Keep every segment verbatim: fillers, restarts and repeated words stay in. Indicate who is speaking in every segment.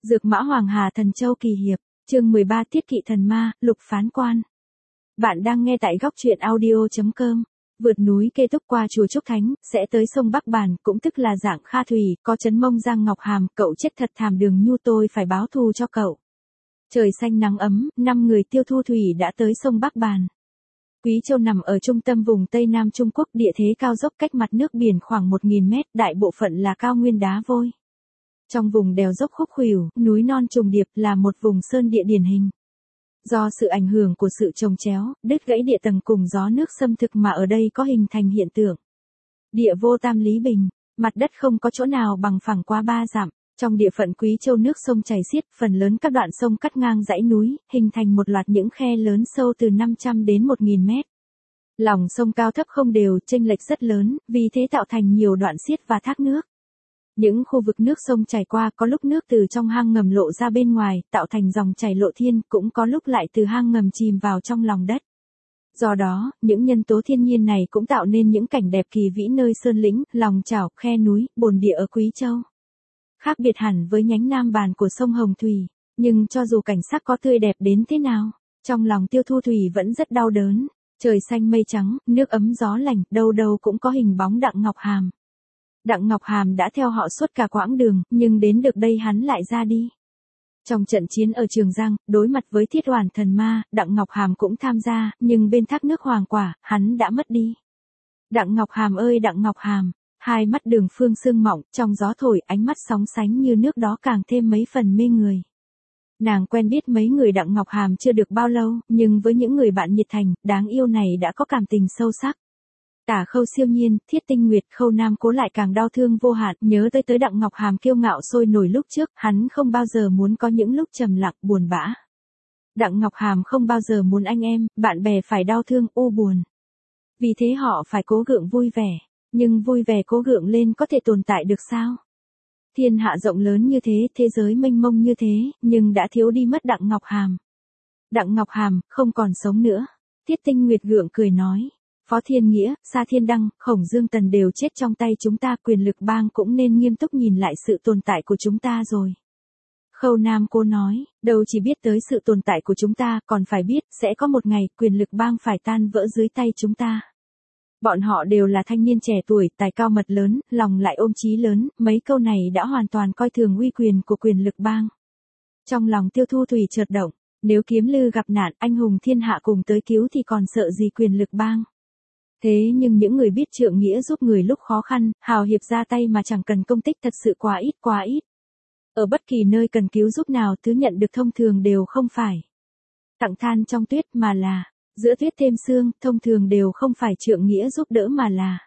Speaker 1: Dược Mã Hoàng Hà Thần Châu Kỳ Hiệp, chương mười ba Tiết Kỵ Thần Ma, Lục Phán Quan. Bạn đang nghe tại góc truyện audio chấm com. Vượt núi Kê Túc qua chùa Trúc Thánh, sẽ tới sông Bắc Bản, cũng tức là dạng Kha Thủy, có trấn Mông Giang Ngọc Hàm, cậu chết thật thảm, Đường Nhu tôi phải báo thù cho cậu. Trời xanh nắng ấm, năm người Tiêu Thu Thủy đã tới sông Bắc Bản. Quý Châu nằm ở trung tâm vùng Tây Nam Trung Quốc, địa thế cao dốc cách mặt nước biển khoảng một nghìn mét, đại bộ phận là cao nguyên đá vôi. Trong vùng đèo dốc khúc khuỷu, núi non trùng điệp là một vùng sơn địa điển hình. Do sự ảnh hưởng của sự chồng chéo, đứt gãy địa tầng cùng gió nước xâm thực mà ở đây có hình thành hiện tượng địa vô tam lý bình, mặt đất không có chỗ nào bằng phẳng quá ba dặm. Trong địa phận Quý Châu nước sông chảy xiết, phần lớn các đoạn sông cắt ngang dãy núi, hình thành một loạt những khe lớn sâu từ năm trăm đến một nghìn mét. Lòng sông cao thấp không đều, chênh lệch rất lớn, vì thế tạo thành nhiều đoạn xiết và thác nước. Những khu vực nước sông chảy qua có lúc nước từ trong hang ngầm lộ ra bên ngoài, tạo thành dòng chảy lộ thiên, cũng có lúc lại từ hang ngầm chìm vào trong lòng đất. Do đó, những nhân tố thiên nhiên này cũng tạo nên những cảnh đẹp kỳ vĩ nơi sơn lĩnh, lòng chảo, khe núi, bồn địa ở Quý Châu. Khác biệt hẳn với nhánh Nam Bản của sông Hồng Thủy, nhưng cho dù cảnh sắc có tươi đẹp đến thế nào, trong lòng Tiêu Thu Thủy vẫn rất đau đớn. Trời xanh mây trắng, nước ấm gió lành, đâu đâu cũng có hình bóng Đặng Ngọc Hàm. Đặng Ngọc Hàm đã theo họ suốt cả quãng đường, nhưng đến được đây hắn lại ra đi. Trong trận chiến ở Trường Giang, đối mặt với Thiết Oản Thần Ma, Đặng Ngọc Hàm cũng tham gia, nhưng bên thác nước Hoàng Quả, hắn đã mất đi. Đặng Ngọc Hàm ơi Đặng Ngọc Hàm, hai mắt Đường Phương sương mọng, trong gió thổi, ánh mắt sóng sánh như nước đó càng thêm mấy phần mê người. Nàng quen biết mấy người Đặng Ngọc Hàm chưa được bao lâu, nhưng với những người bạn nhiệt thành, đáng yêu này đã có cảm tình sâu sắc. Tả Khâu siêu nhiên, Thiết Tinh Nguyệt, Khâu Nam Cố lại càng đau thương vô hạn, nhớ tới tới Đặng Ngọc Hàm kiêu ngạo sôi nổi lúc trước, hắn không bao giờ muốn có những lúc trầm lặng, buồn bã. Đặng Ngọc Hàm không bao giờ muốn anh em, bạn bè phải đau thương, u buồn. Vì thế họ phải cố gượng vui vẻ, nhưng vui vẻ cố gượng lên có thể tồn tại được sao? Thiên hạ rộng lớn như thế, thế giới mênh mông như thế, nhưng đã thiếu đi mất Đặng Ngọc Hàm. Đặng Ngọc Hàm, không còn sống nữa. Thiết Tinh Nguyệt gượng cười nói. Phó Thiên Nghĩa, Sa Thiên Đăng, Khổng Dương Tần đều chết trong tay chúng ta, quyền lực bang cũng nên nghiêm túc nhìn lại sự tồn tại của chúng ta rồi. Khâu Nam Cố nói, đâu chỉ biết tới sự tồn tại của chúng ta, còn phải biết, sẽ có một ngày, quyền lực bang phải tan vỡ dưới tay chúng ta. Bọn họ đều là thanh niên trẻ tuổi, tài cao mật lớn, lòng lại ôm chí lớn, mấy câu này đã hoàn toàn coi thường uy quyền của quyền lực bang. Trong lòng Tiêu Thu Thủy chợt động, nếu Kiếm Lư gặp nạn, anh hùng thiên hạ cùng tới cứu thì còn sợ gì quyền lực bang. Thế nhưng những người biết trượng nghĩa giúp người lúc khó khăn, hào hiệp ra tay mà chẳng cần công tích thật sự quá ít quá ít. Ở bất kỳ nơi cần cứu giúp nào, thứ nhận được thông thường đều không phải tặng than trong tuyết mà là giữa tuyết thêm sương, thông thường đều không phải trượng nghĩa giúp đỡ mà là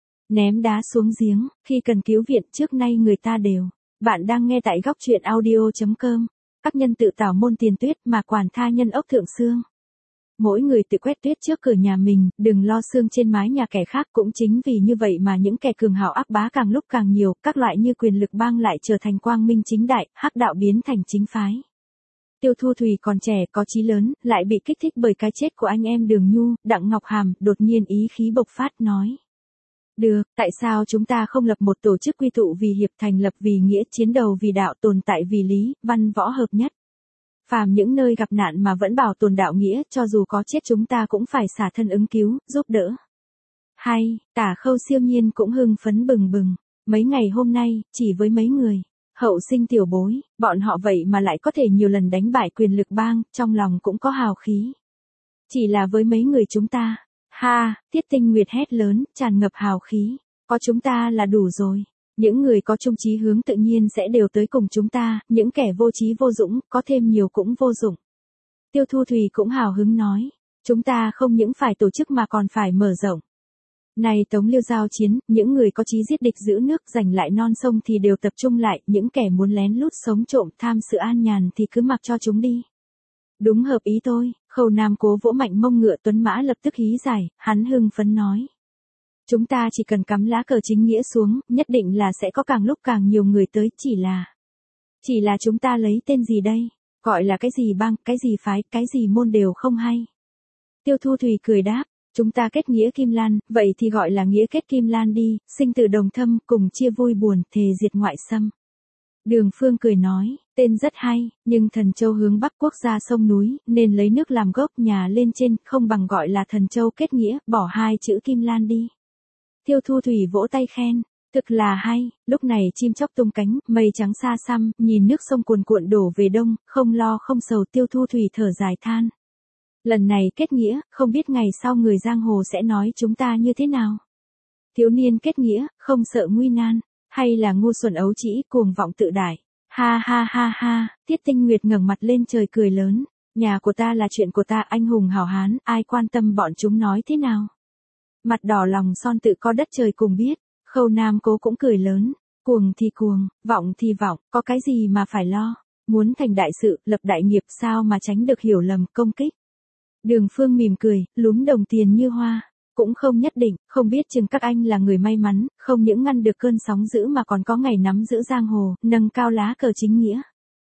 Speaker 1: ném đá xuống giếng, khi cần cứu viện trước nay người ta đều. Bạn đang nghe tại góc truyện audio chấm com. Các nhân tự tảo môn tiền tuyết mà quản tha nhân ốc thượng sương. Mỗi người tự quét tuyết trước cửa nhà mình, đừng lo sương trên mái nhà kẻ khác. Cũng chính vì như vậy mà những kẻ cường hào ác bá càng lúc càng nhiều, các loại như quyền lực bang lại trở thành quang minh chính đại, hắc đạo biến thành chính phái. Tiêu Thu Thủy còn trẻ, có chí lớn, lại bị kích thích bởi cái chết của anh em Đường Nhu. Đặng Ngọc Hàm đột nhiên ý khí bộc phát nói. Được, tại sao chúng ta không lập một tổ chức quy tụ vì hiệp, thành lập vì nghĩa, chiến đầu vì đạo, tồn tại vì lý, văn võ hợp nhất. Phàm những nơi gặp nạn mà vẫn bảo tồn đạo nghĩa, cho dù có chết chúng ta cũng phải xả thân ứng cứu, giúp đỡ. Hay, Tả Khâu siêu nhiên cũng hưng phấn bừng bừng. Mấy ngày hôm nay, chỉ với mấy người hậu sinh tiểu bối, bọn họ vậy mà lại có thể nhiều lần đánh bại quyền lực bang, trong lòng cũng có hào khí. Chỉ là với mấy người chúng ta, ha, Thiết Tinh Nguyệt hét lớn, tràn ngập hào khí, có chúng ta là đủ rồi. Những người có chung chí hướng tự nhiên sẽ đều tới cùng chúng ta, những kẻ vô chí vô dũng, có thêm nhiều cũng vô dụng. Tiêu Thu Thủy cũng hào hứng nói, chúng ta không những phải tổ chức mà còn phải mở rộng. Này Tống Liêu giao chiến, những người có chí giết địch giữ nước, giành lại non sông thì đều tập trung lại, những kẻ muốn lén lút sống trộm tham sự an nhàn thì cứ mặc cho chúng đi. Đúng hợp ý tôi. Khâu Nam Cố vỗ mạnh mông ngựa tuấn mã lập tức hí giải, hắn hưng phấn nói. Chúng ta chỉ cần cắm lá cờ chính nghĩa xuống, nhất định là sẽ có càng lúc càng nhiều người tới, chỉ là... Chỉ là chúng ta lấy tên gì đây? Gọi là cái gì bang, cái gì phái, cái gì môn đều không hay. Tiêu Thu Thủy cười đáp, chúng ta kết nghĩa Kim Lan, vậy thì gọi là nghĩa kết Kim Lan đi, sinh tử đồng thâm, cùng chia vui buồn, thề diệt ngoại xâm. Đường Phương cười nói, Tên rất hay, nhưng Thần Châu hướng Bắc quốc gia sông núi, nên lấy nước làm gốc nhà lên trên, không bằng gọi là Thần Châu kết nghĩa, bỏ hai chữ Kim Lan đi. Tiêu Thu Thủy vỗ tay khen, thực là hay, lúc này chim chóc tung cánh, mây trắng xa xăm, nhìn nước sông cuồn cuộn đổ về đông, không lo không sầu. Tiêu Thu Thủy thở dài than. Lần này kết nghĩa, không biết ngày sau người giang hồ sẽ nói chúng ta như thế nào. Thiếu niên kết nghĩa, không sợ nguy nan, hay là ngu xuẩn ấu trĩ cuồng vọng tự đại. Ha ha ha ha, Tiết Tinh Nguyệt ngẩng mặt lên trời cười lớn, nhà của ta là chuyện của ta, anh hùng hảo hán, ai quan tâm bọn chúng nói thế nào. Mặt đỏ lòng son tự có đất trời cùng biết. Khâu Nam Cố cũng cười lớn, cuồng thì cuồng, vọng thì vọng, có cái gì mà phải lo, muốn thành đại sự, lập đại nghiệp sao mà tránh được hiểu lầm công kích. Đường Phương mỉm cười, lúm đồng tiền như hoa, cũng không nhất định, không biết chừng các anh là người may mắn, không những ngăn được cơn sóng dữ mà còn có ngày nắm giữ giang hồ, nâng cao lá cờ chính nghĩa.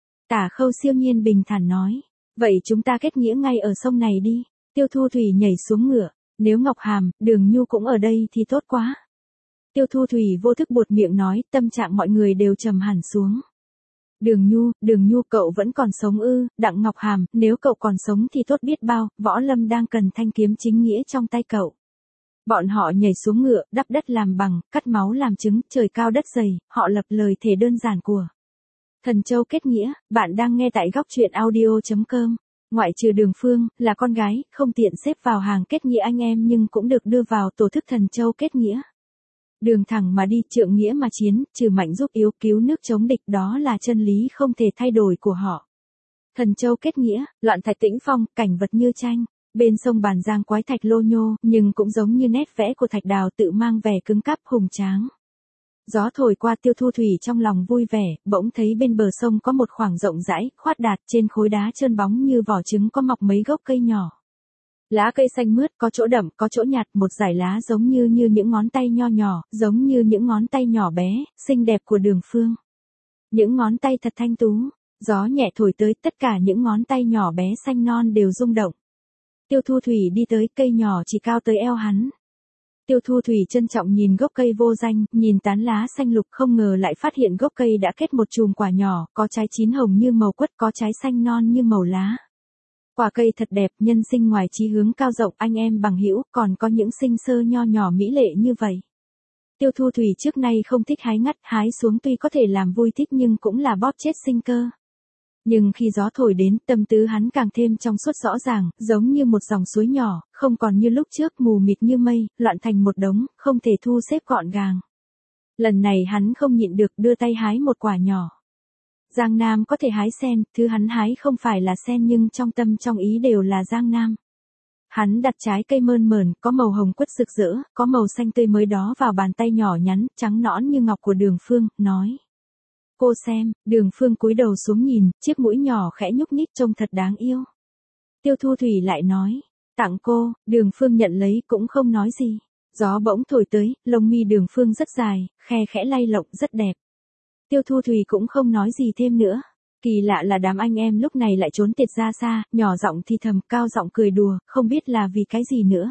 Speaker 1: Tả Khâu siêu nhiên bình thản nói, vậy chúng ta kết nghĩa ngay ở sông này đi. Tiêu Thu Thủy nhảy xuống ngựa, nếu Ngọc Hàm, Đường Nhu cũng ở đây thì tốt quá. Tiêu Thu Thủy vô thức buột miệng nói, tâm trạng mọi người đều trầm hẳn xuống. Đường Nhu, Đường Nhu cậu vẫn còn sống ư? Đặng Ngọc Hàm, nếu cậu còn sống thì tốt biết bao, Võ Lâm đang cần thanh kiếm chính nghĩa trong tay cậu. Bọn họ nhảy xuống ngựa, đắp đất làm bằng, cắt máu làm trứng, trời cao đất dày, họ lập lời thề đơn giản của Thần Châu kết nghĩa. Bạn đang nghe tại góc truyện audio chấm com. Ngoại trừ Đường Phương, là con gái, không tiện xếp vào hàng kết nghĩa anh em nhưng cũng được đưa vào tổ thức Thần Châu kết nghĩa. Đường thẳng mà đi, trượng nghĩa mà chiến, trừ mạnh giúp yếu, cứu nước chống địch, đó là chân lý không thể thay đổi của họ. Thần Châu kết nghĩa, loạn thạch tĩnh phong, cảnh vật như tranh. Bên sông Bàn Giang quái thạch lô nhô, nhưng cũng giống như nét vẽ của thạch đào tự mang vẻ cứng cáp hùng tráng. Gió thổi qua, Tiêu Thu Thủy trong lòng vui vẻ, bỗng thấy bên bờ sông có một khoảng rộng rãi, khoát đạt, trên khối đá trơn bóng như vỏ trứng có mọc mấy gốc cây nhỏ. Lá cây xanh mướt, có chỗ đậm, có chỗ nhạt, một dải lá giống như như những ngón tay nho nhỏ, giống như những ngón tay nhỏ bé, xinh đẹp của Đường Phương. Những ngón tay thật thanh tú, gió nhẹ thổi tới, tất cả những ngón tay nhỏ bé xanh non đều rung động. Tiêu Thu Thủy đi tới, cây nhỏ chỉ cao tới eo hắn. Tiêu Thu Thủy trân trọng nhìn gốc cây vô danh, nhìn tán lá xanh lục, không ngờ lại phát hiện gốc cây đã kết một chùm quả nhỏ, có trái chín hồng như màu quất, có trái xanh non như màu lá. Quả cây thật đẹp, nhân sinh ngoài chí hướng cao rộng, anh em bằng hữu, còn có những sinh sơ nho nhỏ mỹ lệ như vậy. Tiêu Thu Thủy trước nay không thích hái ngắt, hái xuống tuy có thể làm vui thích nhưng cũng là bóp chết sinh cơ. Nhưng khi gió thổi đến, tâm tứ hắn càng thêm trong suốt rõ ràng, giống như một dòng suối nhỏ, không còn như lúc trước mù mịt như mây, loạn thành một đống, không thể thu xếp gọn gàng. Lần này hắn không nhịn được, đưa tay hái một quả nhỏ. Giang Nam có thể hái sen, thứ hắn hái không phải là sen nhưng trong tâm trong ý đều là Giang Nam. Hắn đặt trái cây mơn mởn, có màu hồng quất rực rỡ, có màu xanh tươi mới đó vào bàn tay nhỏ nhắn, trắng nõn như ngọc của Đường Phương, nói. Cô xem, Đường Phương cúi đầu xuống nhìn, chiếc mũi nhỏ khẽ nhúc nhích trông thật đáng yêu. Tiêu Thu Thủy lại nói, tặng cô. Đường Phương nhận lấy cũng không nói gì. Gió bỗng thổi tới, lông mi Đường Phương rất dài, khe khẽ lay lộng rất đẹp. Tiêu Thu Thủy cũng không nói gì thêm nữa. Kỳ lạ là đám anh em lúc này lại trốn tiệt ra xa, nhỏ giọng thì thầm, cao giọng cười đùa, không biết là vì cái gì nữa.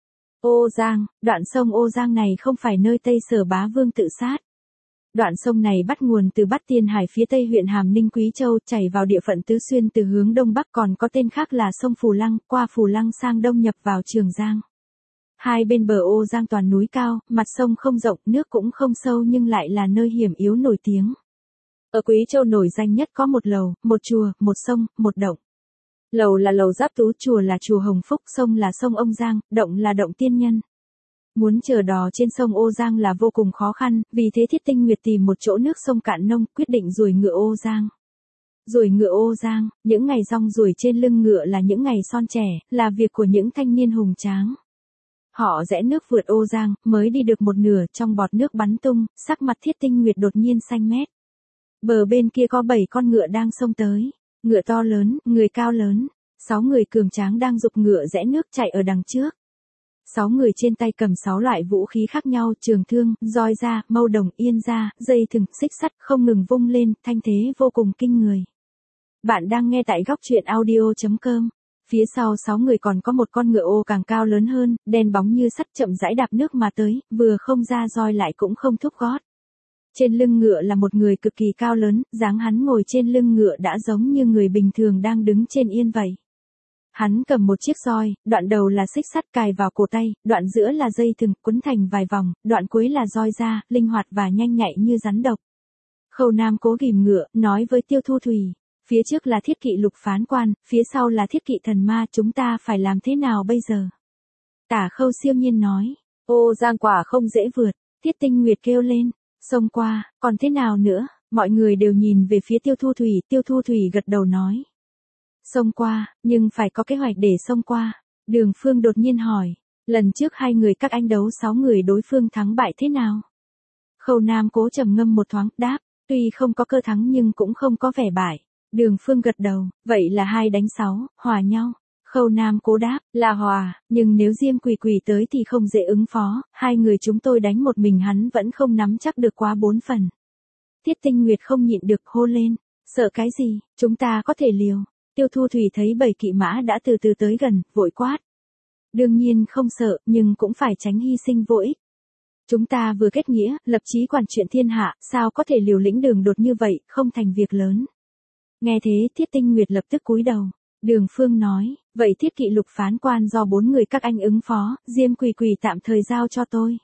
Speaker 1: Ô Giang, đoạn sông Ô Giang này không phải nơi Tây Sở Bá Vương tự sát. Đoạn sông này bắt nguồn từ Bát Tiên Hải phía tây huyện Hàm Ninh Quý Châu, chảy vào địa phận Tứ Xuyên từ hướng đông bắc, còn có tên khác là sông Phù Lăng, qua Phù Lăng sang đông nhập vào Trường Giang. Hai bên bờ Ô Giang toàn núi cao, mặt sông không rộng, nước cũng không sâu nhưng lại là nơi hiểm yếu nổi tiếng. Ở Quý Châu nổi danh nhất có một lầu, một chùa, một sông, một động. Lầu là lầu Giáp Tú, chùa là chùa Hồng Phúc, sông là sông Ông Giang, động là động Tiên Nhân. Muốn chở đò trên sông Ô Giang là vô cùng khó khăn, vì thế Thiết Tinh Nguyệt tìm một chỗ nước sông cạn nông, quyết định ruồi ngựa Ô Giang. Ruồi ngựa Ô Giang, những ngày rong ruồi trên lưng ngựa là những ngày son trẻ, là việc của những thanh niên hùng tráng. Họ rẽ nước vượt Ô Giang, mới đi được một nửa, trong bọt nước bắn tung, sắc mặt Thiết Tinh Nguyệt đột nhiên xanh mét. Bờ bên kia có bảy con ngựa đang xông tới, ngựa to lớn, người cao lớn, sáu người cường tráng đang giục ngựa rẽ nước chạy ở đằng trước. Sáu người trên tay cầm sáu loại vũ khí khác nhau, trường thương, roi da, mâu đồng, yên da, dây thừng, xích sắt, không ngừng vung lên, thanh thế vô cùng kinh người. Bạn đang nghe tại góc truyện audio chấm com. Phía sau sáu người còn có một con ngựa Ô càng cao lớn hơn, đen bóng như sắt, chậm rãi đạp nước mà tới, vừa không ra roi lại cũng không thúc gót. Trên lưng ngựa là một người cực kỳ cao lớn, dáng hắn ngồi trên lưng ngựa đã giống như người bình thường đang đứng trên yên vậy. Hắn cầm một chiếc roi, đoạn đầu là xích sắt cài vào cổ tay, đoạn giữa là dây thừng quấn thành vài vòng, đoạn cuối là roi da, linh hoạt và nhanh nhạy như rắn độc. Khâu Nam Cố ghìm ngựa, nói với Tiêu Thu Thủy, phía trước là thiết kỵ Lục phán quan, phía sau là thiết kỵ thần ma, chúng ta phải làm thế nào bây giờ? Tả Khâu siêu nhiên nói, ô giang quả không dễ vượt, Tiết Tinh Nguyệt kêu lên, xông qua, còn thế nào nữa? Mọi người đều nhìn về phía Tiêu Thu Thủy, Tiêu Thu Thủy gật đầu nói. Xông qua, nhưng phải có kế hoạch để xông qua. Đường Phương đột nhiên hỏi, lần trước hai người các anh đấu sáu người đối phương thắng bại thế nào? Khâu Nam Cố trầm ngâm một thoáng, đáp, tuy không có cơ thắng nhưng cũng không có vẻ bại. Đường Phương gật đầu, vậy là hai đánh sáu, hòa nhau. Khâu Nam Cố đáp, là hòa, nhưng nếu Diêm Quỳ Quỳ tới thì không dễ ứng phó, hai người chúng tôi đánh một mình hắn vẫn không nắm chắc được quá bốn phần. Tiết Tinh Nguyệt không nhịn được hô lên, sợ cái gì, chúng ta có thể liều. Tiêu Thu Thủy thấy bầy kỵ mã đã từ từ tới gần, vội quát. Đương nhiên không sợ, nhưng cũng phải tránh hy sinh vô ích. Chúng ta vừa kết nghĩa, lập chí quản chuyện thiên hạ, sao có thể liều lĩnh đường đột như vậy, không thành việc lớn. Nghe thế, Tiết Tinh Nguyệt lập tức cúi đầu. Đường Phương nói, vậy thiết kỵ Lục phán quan do bốn người các anh ứng phó, Diêm Quỳ Quỳ tạm thời giao cho tôi.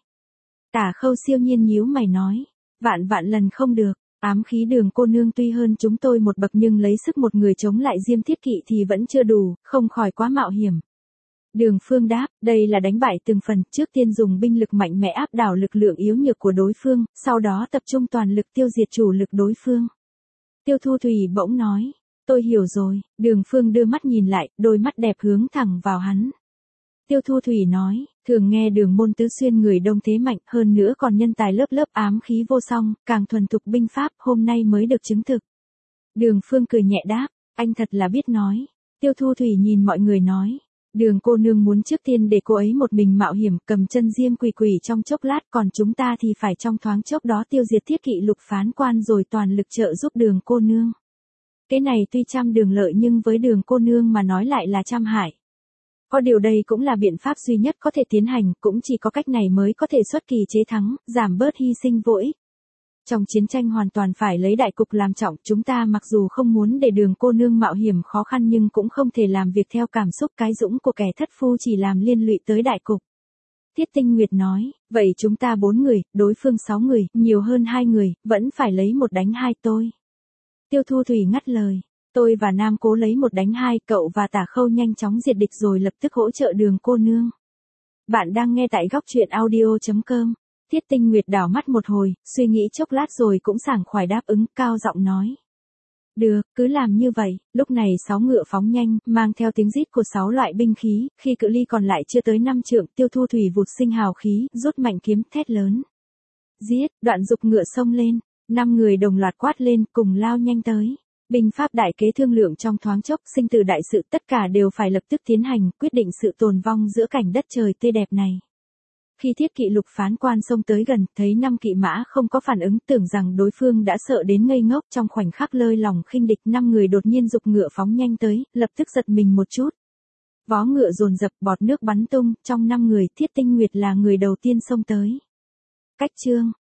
Speaker 1: Tả Khâu siêu nhiên nhíu mày nói, vạn vạn lần không được. Ám khí Đường cô nương tuy hơn chúng tôi một bậc nhưng lấy sức một người chống lại Diêm thiết kỵ thì vẫn chưa đủ, không khỏi quá mạo hiểm. Đường Phương đáp, đây là đánh bại từng phần, trước tiên dùng binh lực mạnh mẽ áp đảo lực lượng yếu nhược của đối phương, sau đó tập trung toàn lực tiêu diệt chủ lực đối phương. Tiêu Thu Thủy bỗng nói, tôi hiểu rồi. Đường Phương đưa mắt nhìn lại, đôi mắt đẹp hướng thẳng vào hắn. Tiêu Thu Thủy nói, thường nghe Đường môn tứ xuyên người đông thế mạnh, hơn nữa còn nhân tài lớp lớp ám khí vô song, càng thuần thục binh pháp, hôm nay mới được chứng thực. Đường Phương cười nhẹ đáp, anh thật là biết nói. Tiêu Thu Thủy nhìn mọi người nói, Đường cô nương muốn trước tiên để cô ấy một mình mạo hiểm cầm chân Diêm Quỳ Quỳ trong chốc lát, còn chúng ta thì phải trong thoáng chốc đó tiêu diệt thiết kỵ Lục phán quan rồi toàn lực trợ giúp Đường cô nương. Cái này tuy trăm đường lợi nhưng với Đường cô nương mà nói lại là trăm hại. Có điều đây cũng là biện pháp duy nhất có thể tiến hành, cũng chỉ có cách này mới có thể xuất kỳ chế thắng, giảm bớt hy sinh vô ích. Trong chiến tranh hoàn toàn phải lấy đại cục làm trọng, chúng ta mặc dù không muốn để Đường cô nương mạo hiểm khó khăn nhưng cũng không thể làm việc theo cảm xúc cái dũng của kẻ thất phu chỉ làm liên lụy tới đại cục. Tiết Tinh Nguyệt nói, vậy chúng ta bốn người, đối phương sáu người, nhiều hơn hai người, vẫn phải lấy một đánh hai tôi. Tiêu Thu Thủy ngắt lời. Tôi và Nam Cố lấy một đánh hai, cậu và Tả Khâu nhanh chóng diệt địch rồi lập tức hỗ trợ Đường cô nương. Bạn đang nghe tại góc truyện audio chấm com. Tiết Tinh Nguyệt đảo mắt một hồi, suy nghĩ chốc lát rồi cũng sảng khoái đáp ứng, cao giọng nói. Được, cứ làm như vậy. Lúc này sáu ngựa phóng nhanh, mang theo tiếng rít của sáu loại binh khí, khi cự ly còn lại chưa tới năm trượng, Tiêu Thu Thủy vụt sinh hào khí, rút mạnh kiếm, thét lớn. Giết, đoạn dục ngựa xông lên, năm người đồng loạt quát lên, cùng lao nhanh tới. Binh pháp đại kế thương lượng trong thoáng chốc, sinh tử đại sự tất cả đều phải lập tức tiến hành, quyết định sự tồn vong giữa cảnh đất trời tươi đẹp này. Khi thiết kỵ Lục phán quan xông tới gần, thấy năm kỵ mã không có phản ứng, tưởng rằng đối phương đã sợ đến ngây ngốc, trong khoảnh khắc lơi lòng khinh địch, năm người đột nhiên giục ngựa phóng nhanh tới, lập tức giật mình một chút. Vó ngựa dồn dập, bọt nước bắn tung, trong năm người, Thiết Tinh Nguyệt là người đầu tiên xông tới. Cách chương